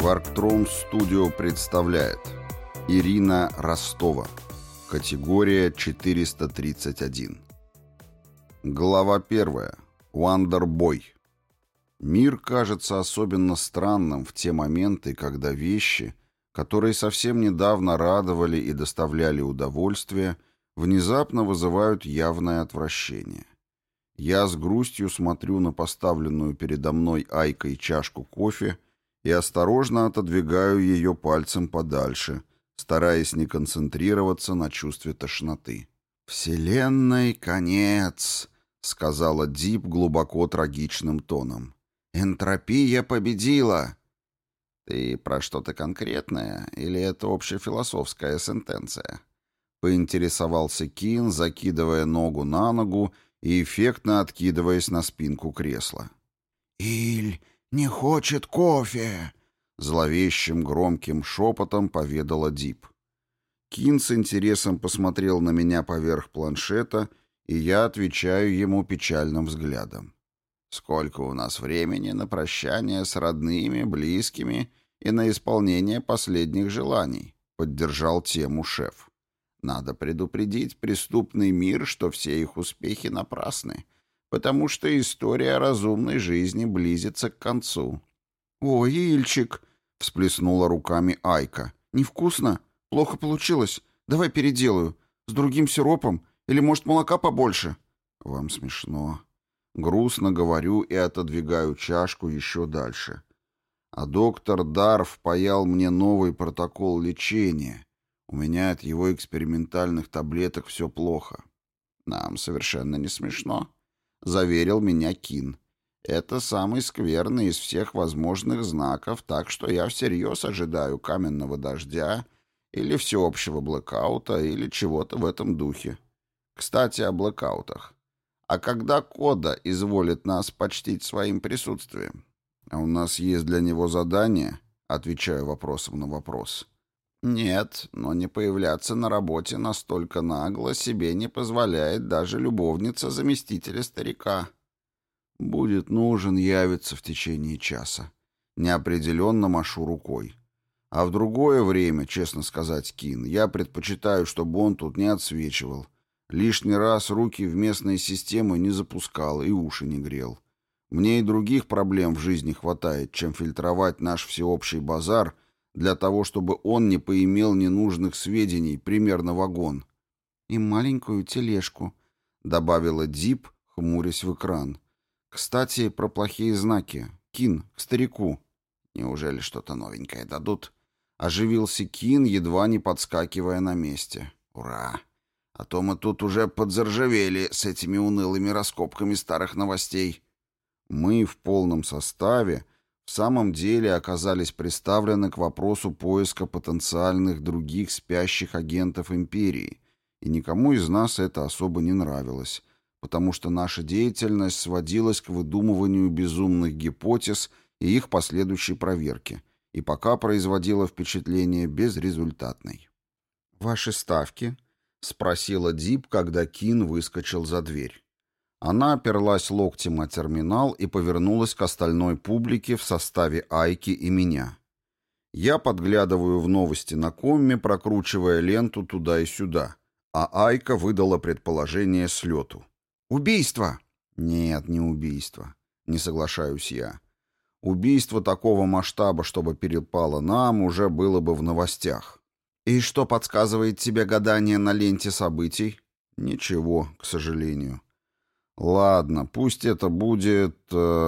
Варктрон Студио представляет Ирина Ростова. Категория 431. Глава 1. Вандербой. Мир кажется особенно странным в те моменты, когда вещи, которые совсем недавно радовали и доставляли удовольствие, внезапно вызывают явное отвращение. Я с грустью смотрю на поставленную передо мной Айкой чашку кофе и осторожно отодвигаю ее пальцем подальше, стараясь не концентрироваться на чувстве тошноты. «Вселенной конец», — сказала Дип глубоко трагичным тоном. «Энтропия победила!» «Ты про что-то конкретное, или это общефилософская сентенция?» — поинтересовался Кин, закидывая ногу на ногу и эффектно откидываясь на спинку кресла. «Иль не хочет кофе!» — зловещим громким шепотом поведала Дип. Кин с интересом посмотрел на меня поверх планшета, и я отвечаю ему печальным взглядом. «Сколько у нас времени на прощание с родными, близкими и на исполнение последних желаний?» — поддержал тему шеф. «Надо предупредить преступный мир, что все их успехи напрасны, потому что история разумной жизни близится к концу». «Ой, Ильчик!» — всплеснула руками Айка. «Невкусно? Плохо получилось? Давай переделаю. С другим сиропом? Или, может, молока побольше?» «Вам смешно». Грустно говорю и отодвигаю чашку еще дальше. А доктор Дарф паял мне новый протокол лечения. У меня от его экспериментальных таблеток все плохо. «Нам совершенно не смешно», — заверил меня Кин. «Это самый скверный из всех возможных знаков, так что я всерьез ожидаю каменного дождя или всеобщего блэкаута или чего-то в этом духе. Кстати, о блэкаутах. А когда Кода изволит нас почтить своим присутствием?» «А у нас есть для него задание?» — отвечаю вопросом на вопрос. «Нет, но не появляться на работе настолько нагло себе не позволяет даже любовница заместителя старика». «Будет нужен, явится в течение часа». Неопределенно машу рукой. А в другое время, честно сказать, Кин, я предпочитаю, чтобы он тут не отсвечивал. Лишний раз руки в местные системы не запускал и уши не грел. Мне и других проблем в жизни хватает, чем фильтровать наш всеобщий базар для того, чтобы он не поимел ненужных сведений, примерно вагон. «И маленькую тележку», — добавила Дип, хмурясь в экран. «Кстати, про плохие знаки. Кин, к старику». «Неужели что-то новенькое дадут?» Оживился Кин, едва не подскакивая на месте. «Ура! А то мы тут уже подзаржавели с этими унылыми раскопками старых новостей». Мы в полном составе в самом деле оказались приставлены к вопросу поиска потенциальных других спящих агентов империи, и никому из нас это особо не нравилось, потому что наша деятельность сводилась к выдумыванию безумных гипотез и их последующей проверке, и пока производила впечатление безрезультатной. «Ваши ставки?» — спросила Дип, когда Кин выскочил за дверь. Она оперлась локтем о терминал и повернулась к остальной публике в составе Айки и меня. Я подглядываю в новости на комме, прокручивая ленту туда и сюда, а Айка выдала предположение слету. «Убийство!» «Нет, не убийство. Не соглашаюсь я. Убийство такого масштаба, чтобы перепало нам, уже было бы в новостях». «И что подсказывает тебе гадание на ленте событий?» «Ничего, к сожалению». «Ладно, пусть это будет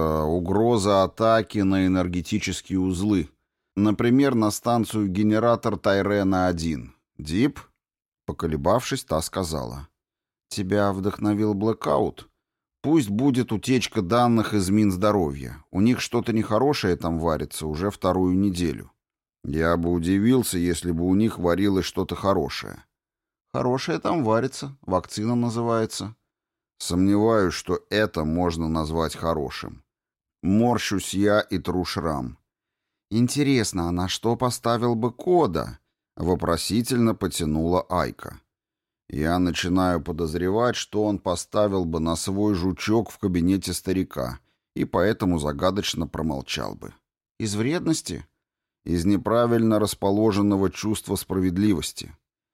угроза атаки на энергетические узлы. Например, на станцию генератор Тайрена-1. Дип?» Поколебавшись, та сказала. «Тебя вдохновил блэкаут? Пусть будет утечка данных из Минздоровья. У них что-то нехорошее там варится уже вторую неделю». «Я бы удивился, если бы у них варилось что-то хорошее». «Хорошее там варится. Вакцина называется». «Сомневаюсь, что это можно назвать хорошим». Морщусь я и тру шрам. «Интересно, а на что поставил бы Кода?» — вопросительно потянула Айка. Я начинаю подозревать, что он поставил бы на свой жучок в кабинете старика, и поэтому загадочно промолчал бы. «Из вредности?» Из неправильно расположенного чувства справедливости.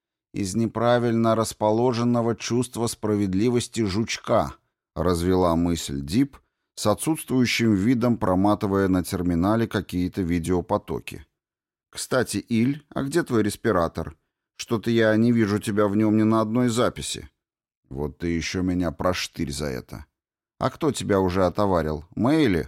Из неправильно расположенного чувства справедливости жучка, развела мысль Дип, с отсутствующим видом проматывая на терминале какие-то видеопотоки. «Кстати, Иль, а где твой респиратор? Что-то я не вижу тебя в нем ни на одной записи». «Вот ты еще меня проштырь за это». «А кто тебя уже отоварил? Мэйли?»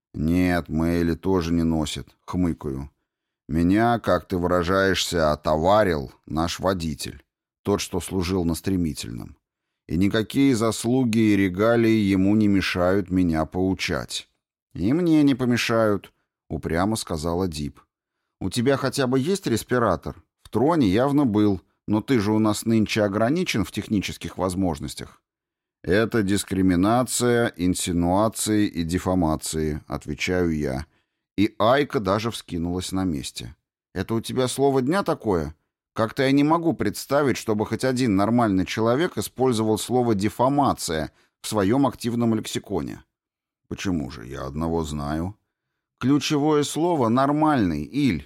«Нет, Мэйли тоже не носит», — хмыкаю. «Меня, как ты выражаешься, отоварил наш водитель, тот, что служил на стремительном. И никакие заслуги и регалии ему не мешают меня поучать». «И мне не помешают», — упрямо сказала Дип. «У тебя хотя бы есть респиратор? В троне явно был, но ты же у нас нынче ограничен в технических возможностях». «Это дискриминация, инсинуации и дефамации», — отвечаю я. И Айка даже вскинулась на месте. «Это у тебя слово дня такое? Как-то я не могу представить, чтобы хоть один нормальный человек использовал слово «дефамация» в своем активном лексиконе». «Почему же? Я одного знаю». «Ключевое слово «нормальный», Иль».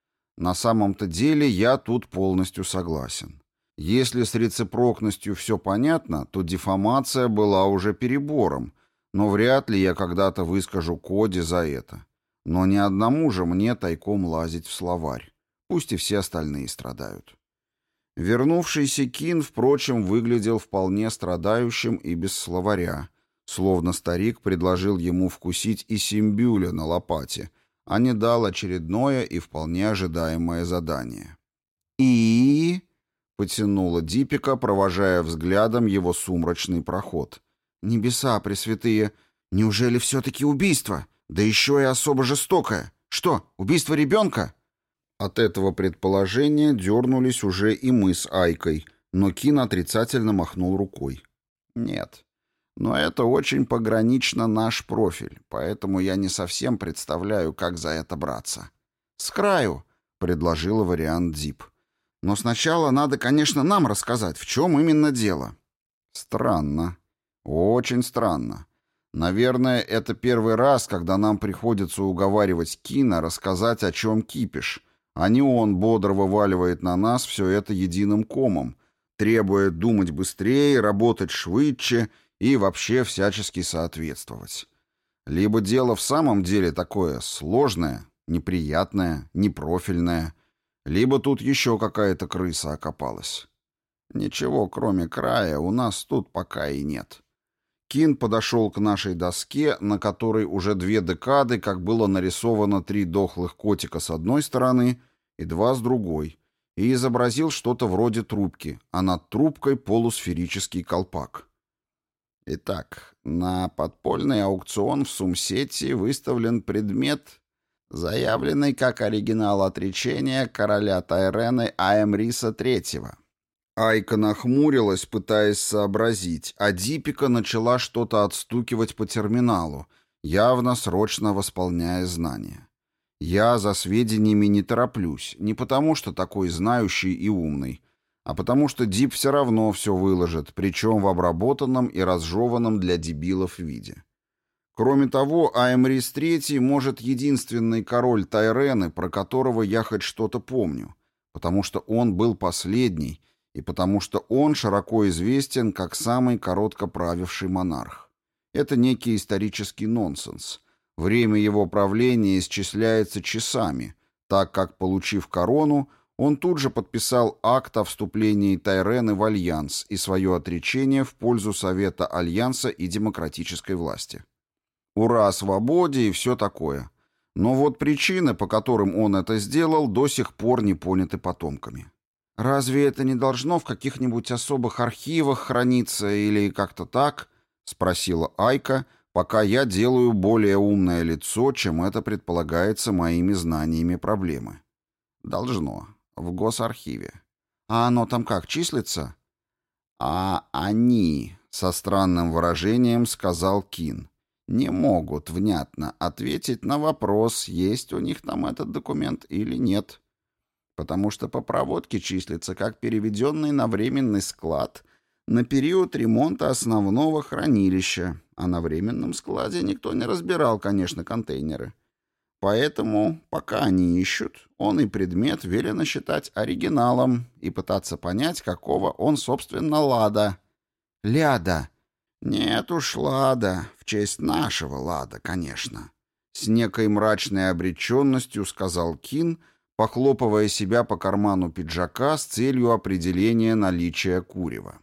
На самом-то деле я тут полностью согласен. Если с рецепрокностью все понятно, то дефамация была уже перебором, но вряд ли я когда-то выскажу Коди за это. Но ни одному же мне тайком лазить в словарь. Пусть и все остальные страдают. Вернувшийся Кин, впрочем, выглядел вполне страдающим и без словаря, словно старик предложил ему вкусить и симбюля на лопате, а не дал очередное и вполне ожидаемое задание. «И...» — потянула Дипика, провожая взглядом его сумрачный проход. «Небеса пресвятые! Неужели все-таки убийство? Да еще и особо жестокое! Что, убийство ребенка?» От этого предположения дернулись уже и мы с Айкой, но Кин отрицательно махнул рукой. «Нет. Но это очень погранично наш профиль, поэтому я не совсем представляю, как за это браться». «С краю», — предложила вариант Дип. «Но сначала надо, конечно, нам рассказать, в чем именно дело». «Странно. Очень странно. Наверное, это первый раз, когда нам приходится уговаривать Кина рассказать, о чем кипиш, а не он бодро вываливает на нас все это единым комом, требуя думать быстрее, работать швыдче и вообще всячески соответствовать. Либо дело в самом деле такое сложное, неприятное, непрофильное, либо тут еще какая-то крыса окопалась. Ничего, кроме края, у нас тут пока и нет». Кин подошел к нашей доске, на которой уже 2 декады, как было нарисовано 3 дохлых котика с одной стороны и 2 с другой, и изобразил что-то вроде трубки, а над трубкой полусферический колпак. Итак, на подпольный аукцион в Сумсете выставлен предмет, заявленный как оригинал отречения короля Тайрены Аэмриса III. Айка нахмурилась, пытаясь сообразить, а Дипика начала что-то отстукивать по терминалу, явно срочно восполняя знания. Я за сведениями не тороплюсь, не потому что такой знающий и умный, а потому что Дип все равно все выложит, причем в обработанном и разжеванном для дебилов виде. Кроме того, Аэмрис III, может, единственный король Тайрены, про которого я хоть что-то помню, потому что он был последний, и потому что он широко известен как самый коротко правивший монарх. Это некий исторический нонсенс. Время его правления исчисляется часами, так как, получив корону, он тут же подписал акт о вступлении Тайрены в Альянс и свое отречение в пользу Совета Альянса и демократической власти. Ура, свободе и все такое. Но вот причины, по которым он это сделал, до сих пор не поняты потомками. «Разве это не должно в каких-нибудь особых архивах храниться или как-то так?» — спросила Айка, пока я делаю более умное лицо, чем это предполагается моими знаниями проблемы. «Должно. В госархиве. А оно там как, числится?» «А они», — со странным выражением сказал Кин, «не могут внятно ответить на вопрос, есть у них там этот документ или нет. Потому что по проводке числится как переведенный на временный склад на период ремонта основного хранилища, а на временном складе никто не разбирал, конечно, контейнеры. Поэтому, пока они ищут, он и предмет велено считать оригиналом и пытаться понять, какого он, собственно, лада. Ляда. Нет уж, лада. В честь нашего лада, конечно. С некой мрачной обреченностью сказал Кин, похлопывая себя по карману пиджака с целью определения наличия курева.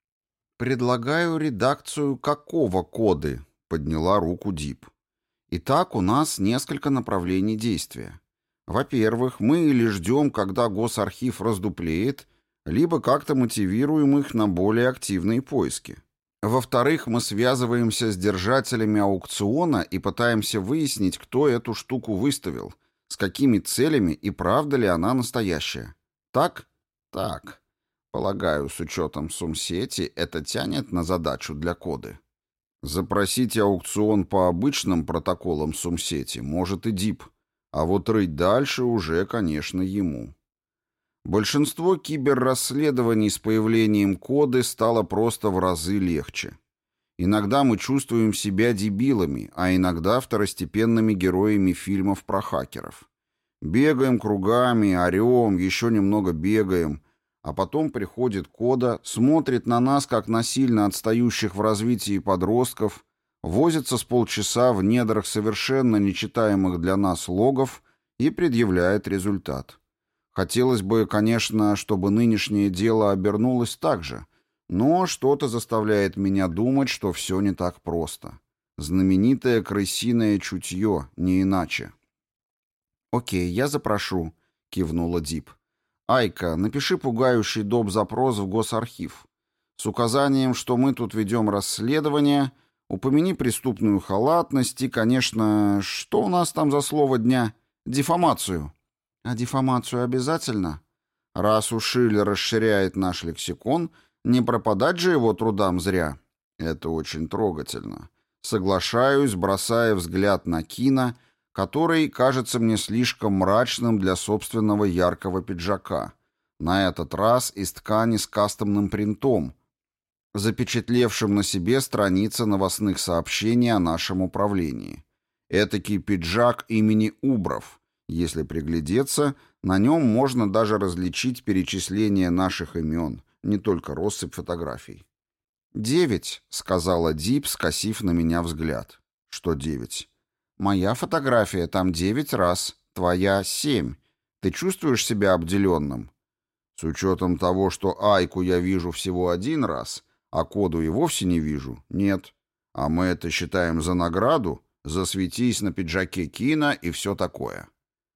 «Предлагаю редакцию какого коды?» — подняла руку Дип. «Итак, у нас несколько направлений действия. Во-первых, мы или ждем, когда Госархив раздуплеет, либо как-то мотивируем их на более активные поиски. Во-вторых, мы связываемся с держателями аукциона и пытаемся выяснить, кто эту штуку выставил, с какими целями и правда ли она настоящая. Так? Так. Полагаю, с учетом сумсети это тянет на задачу для коды. Запросить аукцион по обычным протоколам сумсети может и Дип, а вот рыть дальше уже, конечно, ему. Большинство киберрасследований с появлением коды стало просто в разы легче. Иногда мы чувствуем себя дебилами, а иногда второстепенными героями фильмов про хакеров. Бегаем кругами, орем, еще немного бегаем, а потом приходит кода, смотрит на нас, как на сильно отстающих в развитии подростков, возится с полчаса в недрах совершенно нечитаемых для нас логов и предъявляет результат. Хотелось бы, конечно, чтобы нынешнее дело обернулось так же, но что-то заставляет меня думать, что все не так просто. Знаменитое крысиное чутье, не иначе. «Окей, я запрошу», — кивнула Дип. «Айка, напиши пугающий доп. Запрос в Госархив. С указанием, что мы тут ведем расследование, упомяни преступную халатность и, конечно, что у нас там за слово дня? Дефамацию». «А дефамацию обязательно? Раз уж Шиллер расширяет наш лексикон, не пропадать же его трудам зря». «Это очень трогательно. Соглашаюсь, бросая взгляд на Кина, который кажется мне слишком мрачным для собственного яркого пиджака. На этот раз из ткани с кастомным принтом, запечатлевшим на себе страницы новостных сообщений о нашем управлении. Этакий пиджак имени Убров. Если приглядеться, на нем можно даже различить перечисление наших имен, не только россыпь фотографий. «9», — сказала Дип, скосив на меня взгляд. «Что 9?» «Моя фотография там 9 раз, твоя 7. Ты чувствуешь себя обделенным?» «С учетом того, что Айку я вижу всего 1 раз, а коду и вовсе не вижу, нет. А мы это считаем за награду, засветись на пиджаке Кина и все такое».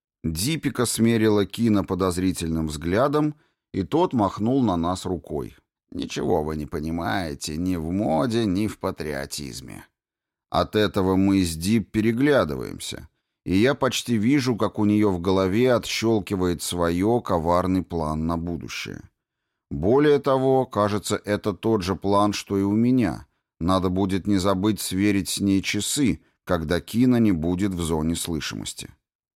Дипика смерила Кина подозрительным взглядом, и тот махнул на нас рукой. «Ничего вы не понимаете ни в моде, ни в патриотизме». От этого мы с Дип переглядываемся, и я почти вижу, как у нее в голове отщелкивает свое коварный план на будущее. Более того, кажется, это тот же план, что и у меня. Надо будет не забыть сверить с ней часы, когда Кина не будет в зоне слышимости.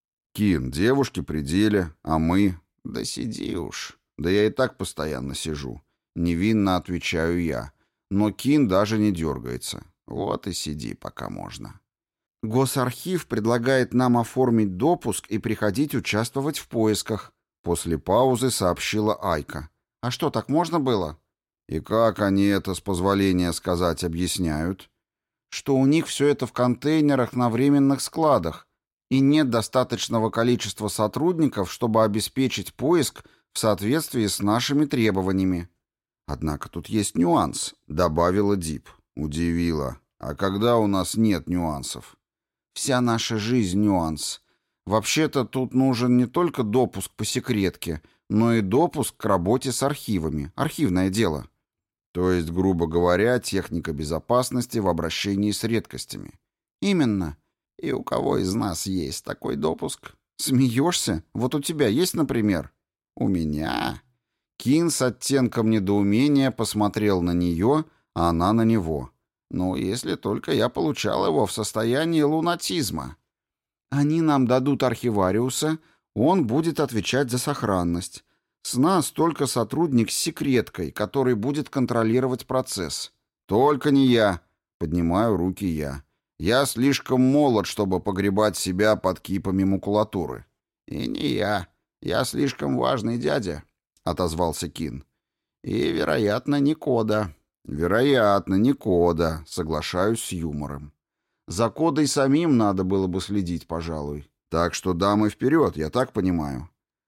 «Кин, девушки при деле, а мы...» «Да сиди уж. Да я и так постоянно сижу». Невинно отвечаю я. Но Кин даже не дергается. Вот и сиди, пока можно. «Госархив предлагает нам оформить допуск и приходить участвовать в поисках», после паузы сообщила Айка. «А что, так можно было?» «И как они это, с позволения сказать, объясняют?» «Что у них все это в контейнерах на временных складах, и нет достаточного количества сотрудников, чтобы обеспечить поиск в соответствии с нашими требованиями». «Однако тут есть нюанс», — добавила Дип. Удивила. «А когда у нас нет нюансов?» «Вся наша жизнь — нюанс. Вообще-то тут нужен не только допуск по секретке, но и допуск к работе с архивами. Архивное дело». «То есть, грубо говоря, техника безопасности в обращении с редкостями». «Именно. И у кого из нас есть такой допуск?» «Смеешься? Вот у тебя есть, например?» «У меня?» Кин с оттенком недоумения посмотрел на нее, а она на него. «Ну, если только я получал его в состоянии лунатизма». «Они нам дадут архивариуса, он будет отвечать за сохранность. С нас только сотрудник с секреткой, который будет контролировать процесс». «Только не я», — поднимаю руки я. Я слишком молод, чтобы погребать себя под кипами макулатуры». «И не я. Я слишком важный дядя», — отозвался Кин. «И, вероятно, не Кода». «Вероятно, не Кода», — соглашаюсь с юмором. «За Кодой самим надо было бы следить, пожалуй. Так что дамы вперед, я так понимаю».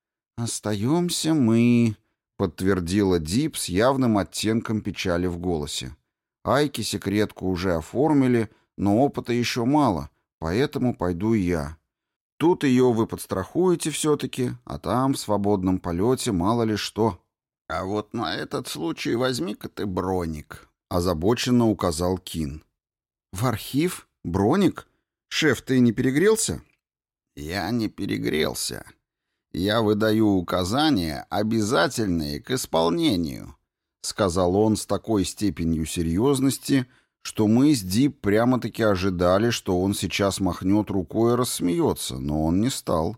«Остаемся мы», — подтвердила Дип с явным оттенком печали в голосе. «Айке секретку уже оформили, но опыта еще мало, поэтому пойду и я. Тут ее вы подстрахуете все-таки, а там в свободном полете мало ли что». «А вот на этот случай возьми-ка ты броник», — озабоченно указал Кин. «В архив? Броник? Шеф, ты не перегрелся?» «Я не перегрелся. Я выдаю указания, обязательные к исполнению», — сказал он с такой степенью серьезности, что мы с Дип прямо-таки ожидали, что он сейчас махнет рукой и рассмеется, но он не стал.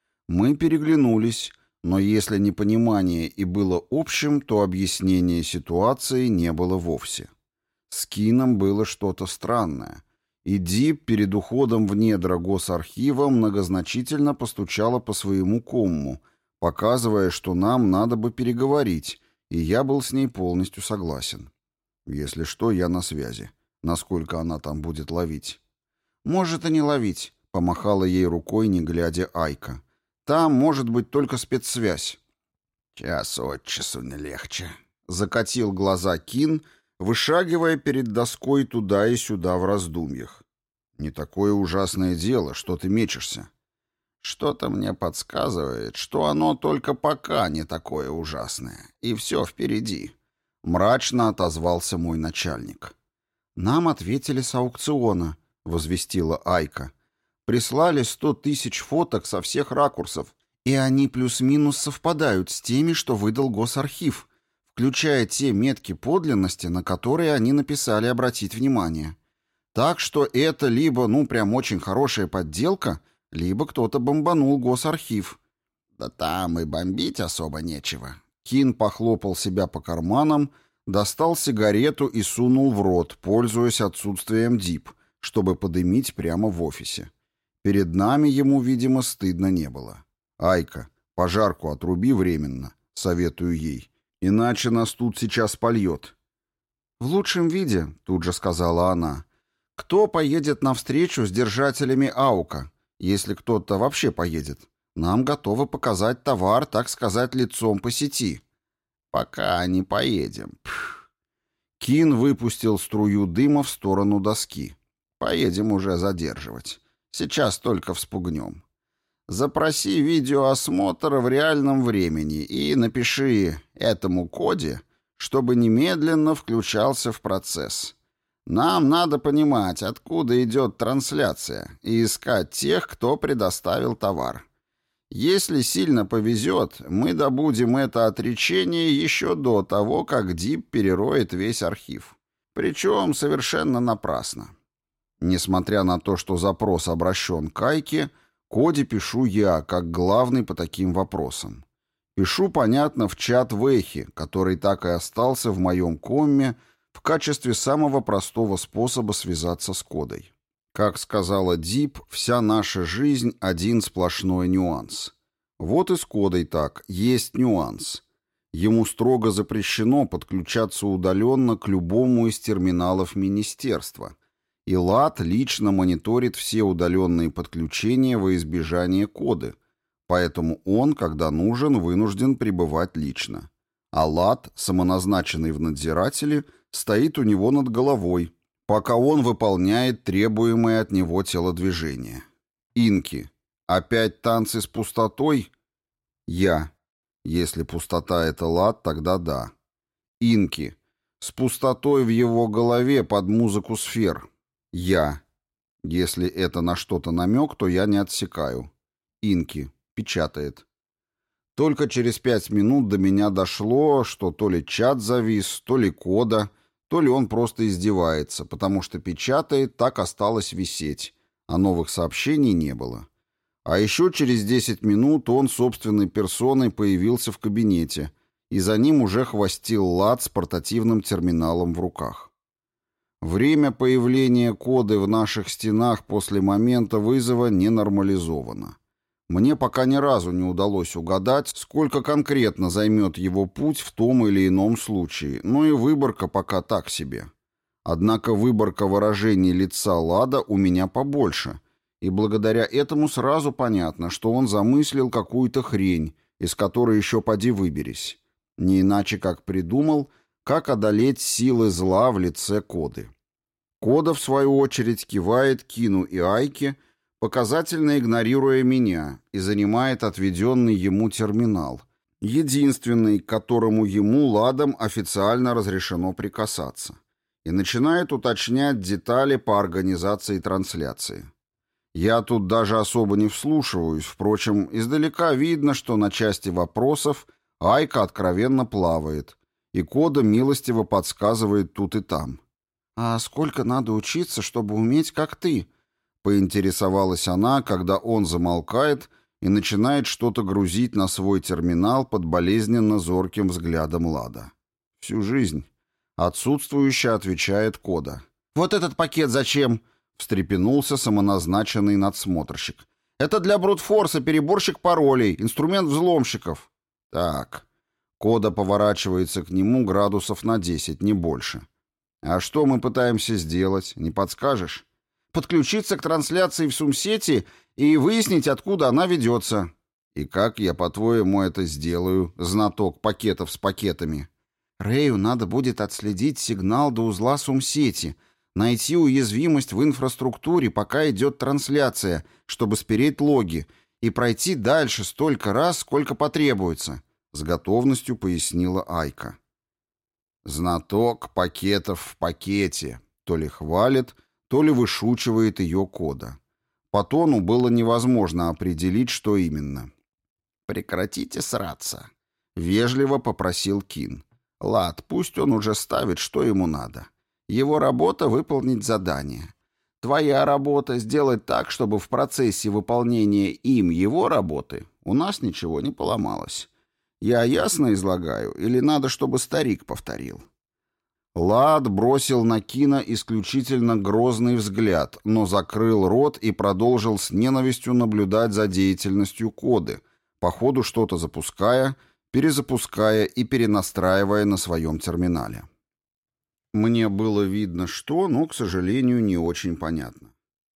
Мы переглянулись, но если непонимание и было общим, то объяснения ситуации не было вовсе. С Кином было что-то странное, и Дип перед уходом в недра госархива многозначительно постучала по своему комму, показывая, что нам надо бы переговорить, и я был с ней полностью согласен. Если что, я на связи. Насколько она там будет ловить? «Может и не ловить», — помахала ей рукой, не глядя, Айка. «Там может быть только спецсвязь». «Час от часу не легче», — закатил глаза Кин, вышагивая перед доской туда и сюда в раздумьях. «Не такое ужасное дело, что ты мечешься». «Что-то мне подсказывает, что оно только пока не такое ужасное, и все впереди», — мрачно отозвался мой начальник. «Нам ответили с аукциона», — возвестила Айка. «Прислали 100 тысяч фоток со всех ракурсов, и они плюс-минус совпадают с теми, что выдал Госархив, включая те метки подлинности, на которые они написали обратить внимание. Так что это либо, прям очень хорошая подделка, либо кто-то бомбанул Госархив». «Да там и бомбить особо нечего». Кин похлопал себя по карманам, достал сигарету и сунул в рот, пользуясь отсутствием Дип, чтобы подымить прямо в офисе. Перед нами ему, видимо, стыдно не было. «Айка, пожарку отруби временно», — советую ей, — «иначе нас тут сейчас польет». «В лучшем виде», — тут же сказала она. «Кто поедет навстречу с держателями АУКа, если кто-то вообще поедет? Нам готовы показать товар, так сказать, лицом по сети». «Пока не поедем». Кин выпустил струю дыма в сторону доски. «Поедем уже задерживать. Сейчас только вспугнем. Запроси видеоосмотр в реальном времени и напиши этому коде, чтобы немедленно включался в процесс. Нам надо понимать, откуда идет трансляция, и искать тех, кто предоставил товар. Если сильно повезет, мы добудем это отречение еще до того, как Дип перероет весь архив. Причем совершенно напрасно». Несмотря на то, что запрос обращен к Айке, коде пишу я, как главный по таким вопросам. Пишу, понятно, в чат Вэхи, который так и остался в моем комме в качестве самого простого способа связаться с кодой. Как сказала Дип, вся наша жизнь — один сплошной нюанс. Вот и с кодой так, есть нюанс. Ему строго запрещено подключаться удаленно к любому из терминалов министерства, и ЛАД лично мониторит все удаленные подключения во избежание коды, поэтому он, когда нужен, вынужден пребывать лично. А ЛАД, самоназначенный в надзирателе, стоит у него над головой, пока он выполняет требуемые от него телодвижения. Инки. Опять танцы с пустотой? Я. Если пустота — это ЛАД, тогда да. Инки. С пустотой в его голове под музыку сфер. Я. Если это на что-то намек, то я не отсекаю. Инки. Печатает. Только через 5 минут до меня дошло, что то ли чат завис, то ли кода, то ли он просто издевается, потому что печатает, так осталось висеть, а новых сообщений не было. А еще через 10 минут он собственной персоной появился в кабинете, и за ним уже хвостил ЛАД с портативным терминалом в руках. Время появления коды в наших стенах после момента вызова не нормализовано. Мне пока ни разу не удалось угадать, сколько конкретно займет его путь в том или ином случае, но и выборка пока так себе. Однако выборка выражений лица Лада у меня побольше, и благодаря этому сразу понятно, что он замыслил какую-то хрень, из которой еще поди выберись. Не иначе как придумал, как одолеть силы зла в лице Коды. Кода, в свою очередь, кивает Кину и Айке, показательно игнорируя меня, и занимает отведенный ему терминал, единственный, к которому ему Ладом официально разрешено прикасаться, и начинает уточнять детали по организации трансляции. Я тут даже особо не вслушиваюсь, впрочем, издалека видно, что на части вопросов Айка откровенно плавает, и Кода милостиво подсказывает тут и там. «А сколько надо учиться, чтобы уметь, как ты?» — поинтересовалась она, когда он замолкает и начинает что-то грузить на свой терминал под болезненно зорким взглядом Лада. «Всю жизнь», — отсутствующе отвечает Кода. «Вот этот пакет зачем?» — встрепенулся самоназначенный надсмотрщик. «Это для брутфорса переборщик паролей, инструмент взломщиков». «Так». Кода поворачивается к нему градусов на 10, не больше. «А что мы пытаемся сделать, не подскажешь?» «Подключиться к трансляции в Сумсети и выяснить, откуда она ведется». «И как я, по-твоему, это сделаю, знаток пакетов с пакетами?» «Рэю надо будет отследить сигнал до узла Сумсети, найти уязвимость в инфраструктуре, пока идет трансляция, чтобы спереть логи, и пройти дальше столько раз, сколько потребуется», — с готовностью пояснила Айка. Знаток пакетов в пакете. То ли хвалит, то ли вышучивает ее Кода. По тону было невозможно определить, что именно. «Прекратите сраться», — вежливо попросил Кин. «Лад, пусть он уже ставит, что ему надо. Его работа — выполнить задание. Твоя работа — сделать так, чтобы в процессе выполнения им его работы у нас ничего не поломалось. Я ясно излагаю, или надо, чтобы старик повторил?» Лад бросил на Кина исключительно грозный взгляд, но закрыл рот и продолжил с ненавистью наблюдать за деятельностью Коды, по ходу что-то запуская, перезапуская и перенастраивая на своем терминале. Мне было видно, что, но, к сожалению, не очень понятно.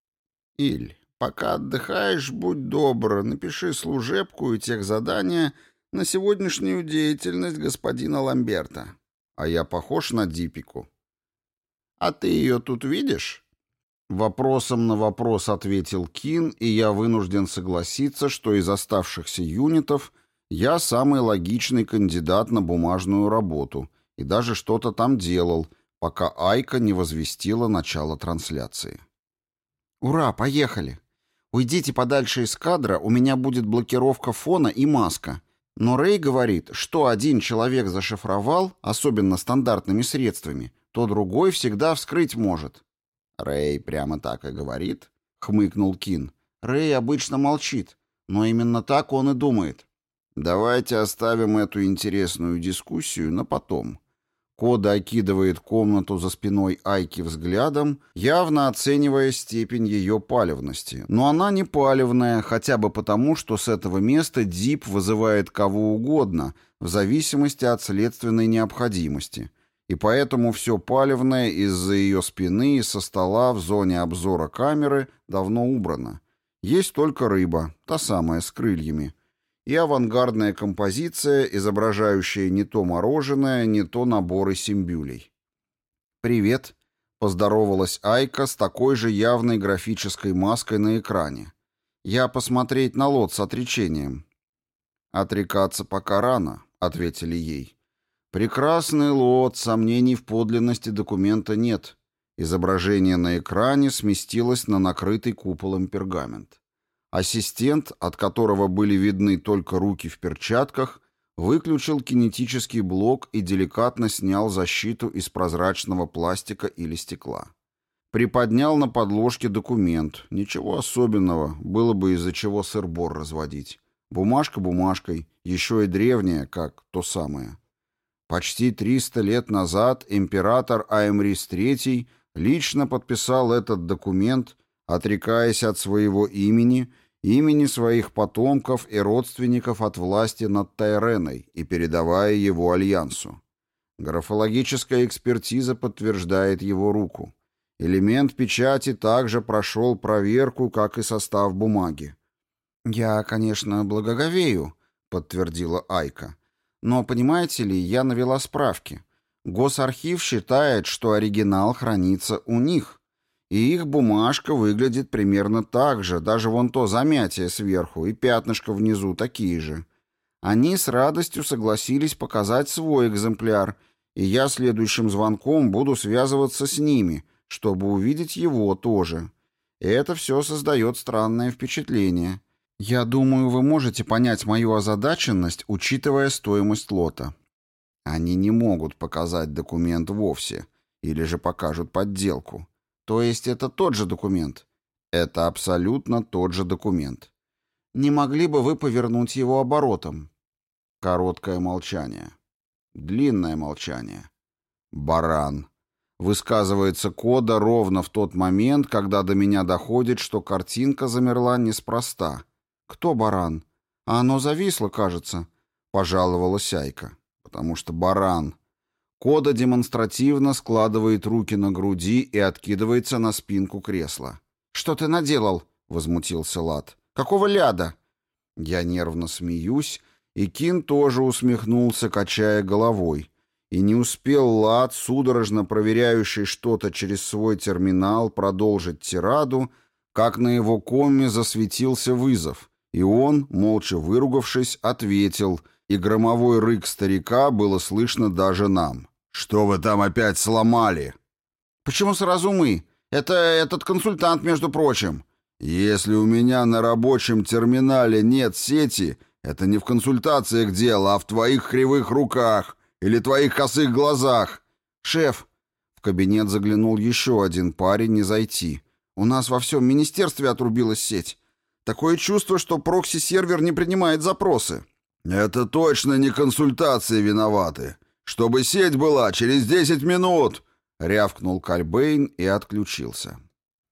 «Иль, пока отдыхаешь, будь добр, напиши служебку и техзадания на сегодняшнюю деятельность господина Ламберта. А я похож на Дипику?» «А ты ее тут видишь?» Вопросом на вопрос ответил Кин, и я вынужден согласиться, что из оставшихся юнитов я самый логичный кандидат на бумажную работу и даже что-то там делал, пока Айка не возвестила начало трансляции. «Ура, поехали! Уйдите подальше из кадра, у меня будет блокировка фона и маска. Но Рэй говорит, что один человек зашифровал, особенно стандартными средствами, то другой всегда вскрыть может». «Рэй прямо так и говорит?» — хмыкнул Кин. «Рэй обычно молчит, но именно так он и думает». «Давайте оставим эту интересную дискуссию на потом». Кода окидывает комнату за спиной Айки взглядом, явно оценивая степень ее палевности. Но она не палевная, хотя бы потому, что с этого места Дип вызывает кого угодно, в зависимости от следственной необходимости. И поэтому все палевное из-за ее спины и со стола в зоне обзора камеры давно убрано. Есть только рыба, та самая с крыльями. И авангардная композиция, изображающая не то мороженое, не то наборы симбюлей. «Привет», — поздоровалась Айка с такой же явной графической маской на экране. «Я посмотреть на лот с отречением». «Отрекаться пока рано», — ответили ей. «Прекрасный лот, сомнений в подлинности документа нет». Изображение на экране сместилось на накрытый куполом пергамент. Ассистент, от которого были видны только руки в перчатках, выключил кинетический блок и деликатно снял защиту из прозрачного пластика или стекла. Приподнял на подложке документ. Ничего особенного, было бы из-за чего сыр-бор разводить. Бумажка бумажкой, еще и древняя, как то самое. Почти 300 лет назад император Аэмрис III лично подписал этот документ, отрекаясь от своего имени, имени своих потомков и родственников от власти над Тайреной и передавая его Альянсу. Графологическая экспертиза подтверждает его руку. Элемент печати также прошел проверку, как и состав бумаги. «Я, конечно, благоговею», — подтвердила Айка. «Но, понимаете ли, я навела справки. Госархив считает, что оригинал хранится у них. И их бумажка выглядит примерно так же, даже вон то замятие сверху и пятнышко внизу такие же. Они с радостью согласились показать свой экземпляр, и я следующим звонком буду связываться с ними, чтобы увидеть его тоже. И это все создает странное впечатление. Я думаю, вы можете понять мою озадаченность, учитывая стоимость лота. Они не могут показать документ вовсе, или же покажут подделку. То есть это тот же документ? Это абсолютно тот же документ. Не могли бы вы повернуть его оборотом? Короткое молчание. Длинное молчание. Баран. Высказывается Кода ровно в тот момент, когда до меня доходит, что картинка замерла неспроста. «Кто баран? А оно зависло, кажется», — пожаловалась Айка. «Потому что баран». Кода демонстративно складывает руки на груди и откидывается на спинку кресла. «Что ты наделал?» — возмутился Лад. «Какого ляда?» Я нервно смеюсь, и Кин тоже усмехнулся, качая головой. И не успел Лад, судорожно проверяющий что-то через свой терминал, продолжить тираду, как на его комме засветился вызов. И он, молча выругавшись, ответил, и громовой рык старика было слышно даже нам. «Что вы там опять сломали?» «Почему сразу мы? Это этот консультант, между прочим». «Если у меня на рабочем терминале нет сети, это не в консультациях дело, а в твоих кривых руках или твоих косых глазах». «Шеф», — в кабинет заглянул еще один парень, не зайти. «У нас во всем министерстве отрубилась сеть. Такое чувство, что прокси-сервер не принимает запросы». «Это точно не консультации виноваты. Чтобы сеть была через 10 минут!» — рявкнул Кальбейн и отключился.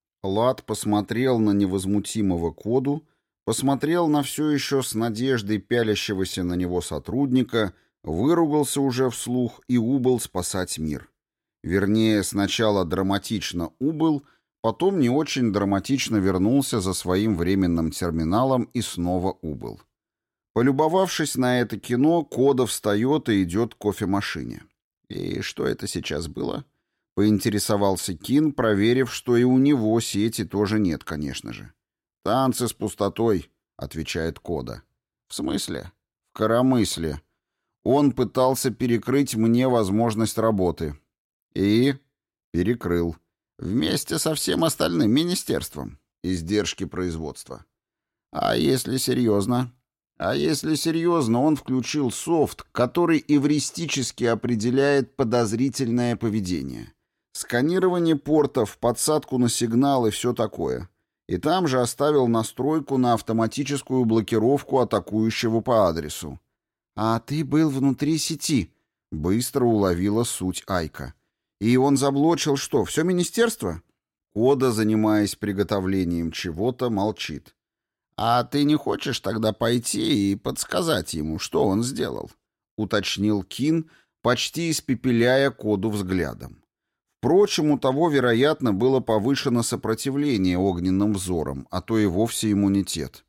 Лад посмотрел на невозмутимого Коду, посмотрел на все еще с надеждой пялящегося на него сотрудника, выругался уже вслух и убыл спасать мир. Вернее, сначала драматично убыл, потом не очень драматично вернулся за своим временным терминалом и снова убыл. Полюбовавшись на это кино, Кода встает и идет к кофемашине. «И что это сейчас было?» — поинтересовался Кин, проверив, что и у него сети тоже нет, конечно же. «Танцы с пустотой», — отвечает Кода. «В смысле?» «В коромысле. Он пытался перекрыть мне возможность работы». «И?» «Перекрыл. Вместе со всем остальным министерством. Издержки производства». «А если серьезно?» «А если серьезно, он включил софт, который эвристически определяет подозрительное поведение. Сканирование портов, подсадку на сигнал и все такое. И там же оставил настройку на автоматическую блокировку атакующего по адресу». «А ты был внутри сети», — быстро уловила суть Айка. «И он заблочил что, все министерство?» Кода, занимаясь приготовлением чего-то, молчит. «А ты не хочешь тогда пойти и подсказать ему, что он сделал?» — уточнил Кин, почти испепеляя Коду взглядом. Впрочем, у того, вероятно, было повышено сопротивление огненным взором, а то и вовсе иммунитет.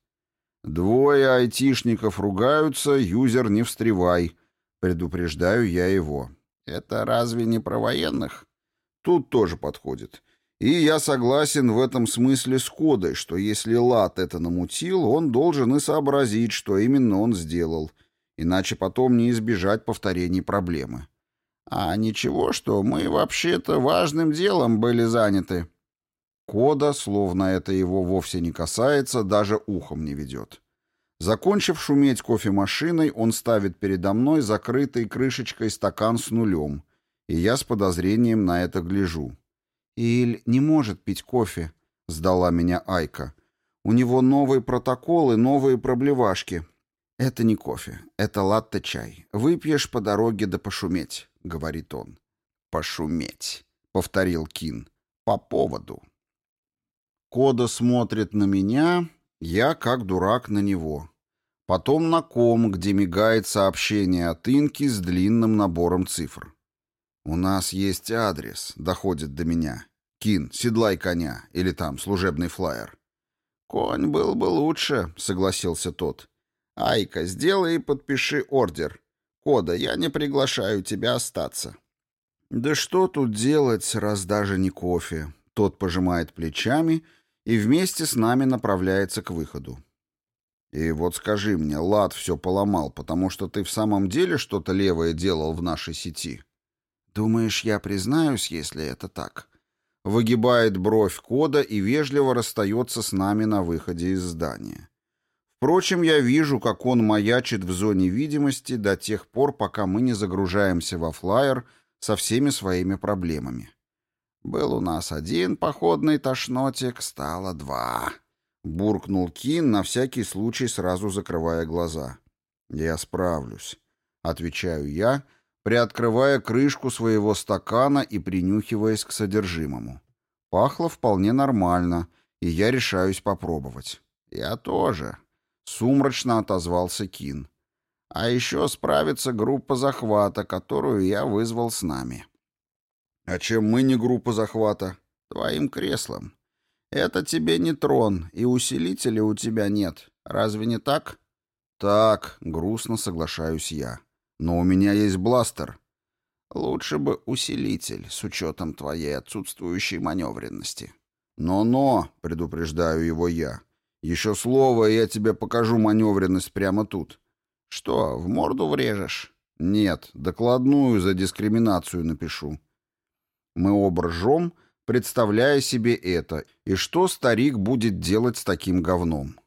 «Двое айтишников ругаются, юзер, не встревай», — предупреждаю я его. «Это разве не про военных?» «Тут тоже подходит». И я согласен в этом смысле с Кодой, что если Лад это намутил, он должен и сообразить, что именно он сделал, иначе потом не избежать повторений проблемы. «А ничего, что мы вообще-то важным делом были заняты». Кода, словно это его вовсе не касается, даже ухом не ведет. Закончив шуметь кофемашиной, он ставит передо мной закрытой крышечкой стакан с нулем, и я с подозрением на это гляжу. «Иль не может пить кофе», — сдала меня Айка. «У него новые протоколы, новые проблевашки». «Это не кофе, это латте-чай. Выпьешь по дороге да пошуметь», — говорит он. «Пошуметь», — повторил Кин. по поводу. Кода смотрит на меня, я как дурак на него. Потом на ком, где мигает сообщение от Инки с длинным набором цифр. «У нас есть адрес», — доходит до меня. «Кин, седлай коня» или там служебный флаер. «Конь был бы лучше», — согласился тот. «Айка, сделай и подпиши ордер. Кода, я не приглашаю тебя остаться». «Да что тут делать, раз даже не кофе?» Тот пожимает плечами и вместе с нами направляется к выходу. «И вот скажи мне, Лад все поломал, потому что ты в самом деле что-то левое делал в нашей сети?» «Думаешь, я признаюсь, если это так?» Выгибает бровь Кода и вежливо расстается с нами на выходе из здания. Впрочем, я вижу, как он маячит в зоне видимости до тех пор, пока мы не загружаемся во флаер со всеми своими проблемами. «Был у нас один походный тошнотик, стало два», — буркнул Кин, на всякий случай сразу закрывая глаза. «Я справлюсь», — отвечаю я, приоткрывая крышку своего стакана и принюхиваясь к содержимому. Пахло вполне нормально, и я решаюсь попробовать. «Я тоже», — сумрачно отозвался Кин. «А еще справится группа захвата, которую я вызвал с нами». «А чем мы не группа захвата?» «Твоим креслом. Это тебе не трон, и усилителя у тебя нет. Разве не так?» «Так», — грустно соглашаюсь я. «Но у меня есть бластер». «Лучше бы усилитель, с учетом твоей отсутствующей маневренности». «Но-но», — предупреждаю его я. «Еще слово, и я тебе покажу маневренность прямо тут». «Что, в морду врежешь?» «Нет, докладную за дискриминацию напишу». Мы оба ржем, представляя себе это, и что старик будет делать с таким говном.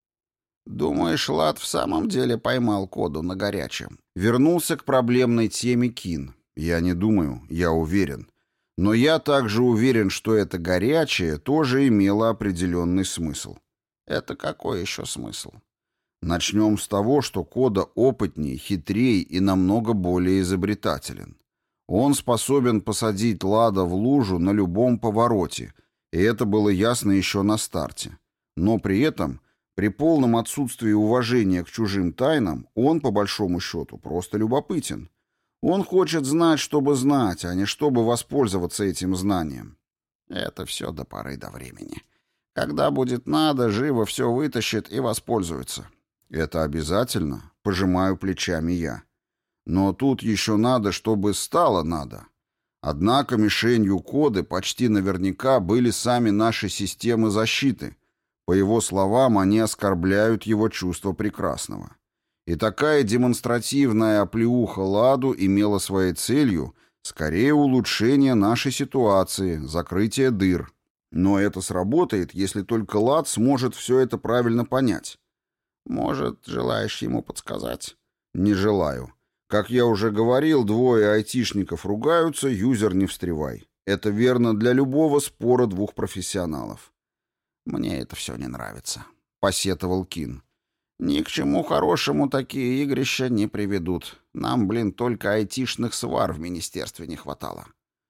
«Думаешь, Лад в самом деле поймал Коду на горячем?» Вернулся к проблемной теме Кин. «Я не думаю, я уверен. Но я также уверен, что это горячее тоже имело определенный смысл». «Это какой еще смысл?» «Начнем с того, что Кода опытнее, хитрее и намного более изобретателен. Он способен посадить Лада в лужу на любом повороте, и это было ясно еще на старте. Но при этом, при полном отсутствии уважения к чужим тайнам, он, по большому счету, просто любопытен. Он хочет знать, чтобы знать, а не чтобы воспользоваться этим знанием. Это все до поры до времени. Когда будет надо, живо все вытащит и воспользуется». «Это обязательно?» — пожимаю плечами я. «Но тут еще надо, чтобы стало надо. Однако мишенью Коды почти наверняка были сами наши системы защиты. По его словам, они оскорбляют его чувство прекрасного. И такая демонстративная оплеуха Ладу имела своей целью скорее улучшение нашей ситуации, закрытие дыр. Но это сработает, если только Лад сможет все это правильно понять». «Может, желаешь ему подсказать?» «Не желаю. Как я уже говорил, двое айтишников ругаются, юзер не встревай. Это верно для любого спора двух профессионалов». «Мне это все не нравится», — посетовал Кин. «Ни к чему хорошему такие игрища не приведут. Нам, только айтишных свар в министерстве не хватало».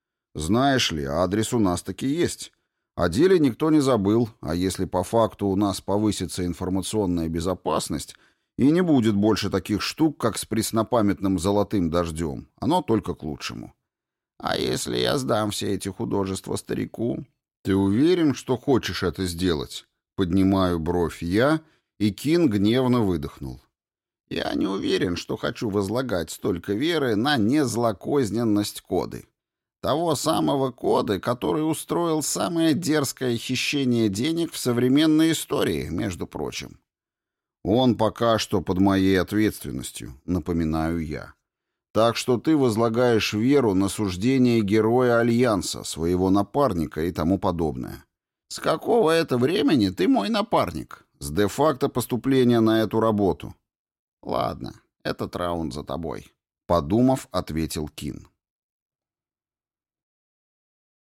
«Знаешь ли, адрес у нас таки есть. О деле никто не забыл, а если по факту у нас повысится информационная безопасность и не будет больше таких штук, как с преснопамятным золотым дождем, оно только к лучшему». «А если я сдам все эти художества старику?» «Ты уверен, что хочешь это сделать?» Поднимаю бровь я, и Кин гневно выдохнул. «Я не уверен, что хочу возлагать столько веры на незлокозненность Коды. Того самого Коды, который устроил самое дерзкое хищение денег в современной истории, между прочим». «Он пока что под моей ответственностью», — напоминаю я. «Так что ты возлагаешь веру на суждение героя Альянса, своего напарника и тому подобное». «С какого это времени ты мой напарник?» «С де-факто поступления на эту работу». «Ладно, этот раунд за тобой», — подумав, ответил Кин.